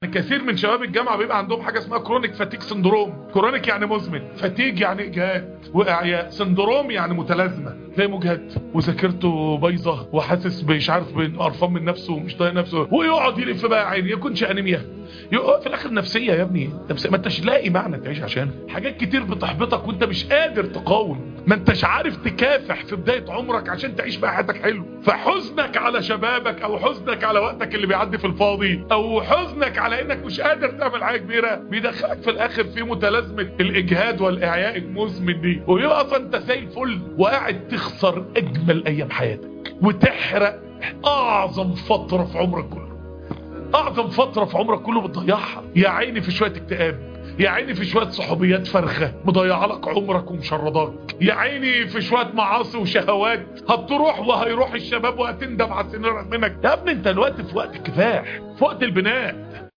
كثير من شباب الجامعة بيبقى عندهم حاجة اسمها كرونيك فاتيك سندروم. كرونيك يعني مزمن، فاتيج يعني اجهاد واعياء، سندروم يعني متلازمة. تلاقي مجهد وذاكرته بايظة وحاسس مش عارف قرفان من نفسه ومش طايق نفسه، ويقعد يلف بقى عيني. يكونش انيميا، في الاخر نفسية يا ابني. نفسية، ما انتش لاقي معنى تعيش عشان حاجات كتير بتحبطك وانت مش قادر تقاوم. ما انتش عارف تكافح في بداية عمرك عشان تعيش بقى حياتك حلو. فحزنك على شبابك، او حزنك على وقتك اللي بيعدي في الفاضي، او حزنك على انك مش قادر تعمل حاجة كبيرة، بيدخلك في الاخر في متلازمة الاجهاد والاعياء المزمن دي. ويبقى اصلا انت زي الفل وقاعد تخسر اجمل ايام حياتك وتحرق اعظم فترة في عمرك كله. اعظم فترة في عمرك كله بتضيعها يا عيني في شوية اكتئاب، يا عيني في شوية صحوبيات فرخة مضيعة لك عمرك ومشرداك، يا عيني في شوية معاصي وشهوات هتروح وهيروح الشباب وهتندم على السنين منك. يا ابني انت الوقت في وقت الكفاح، في وقت البناء.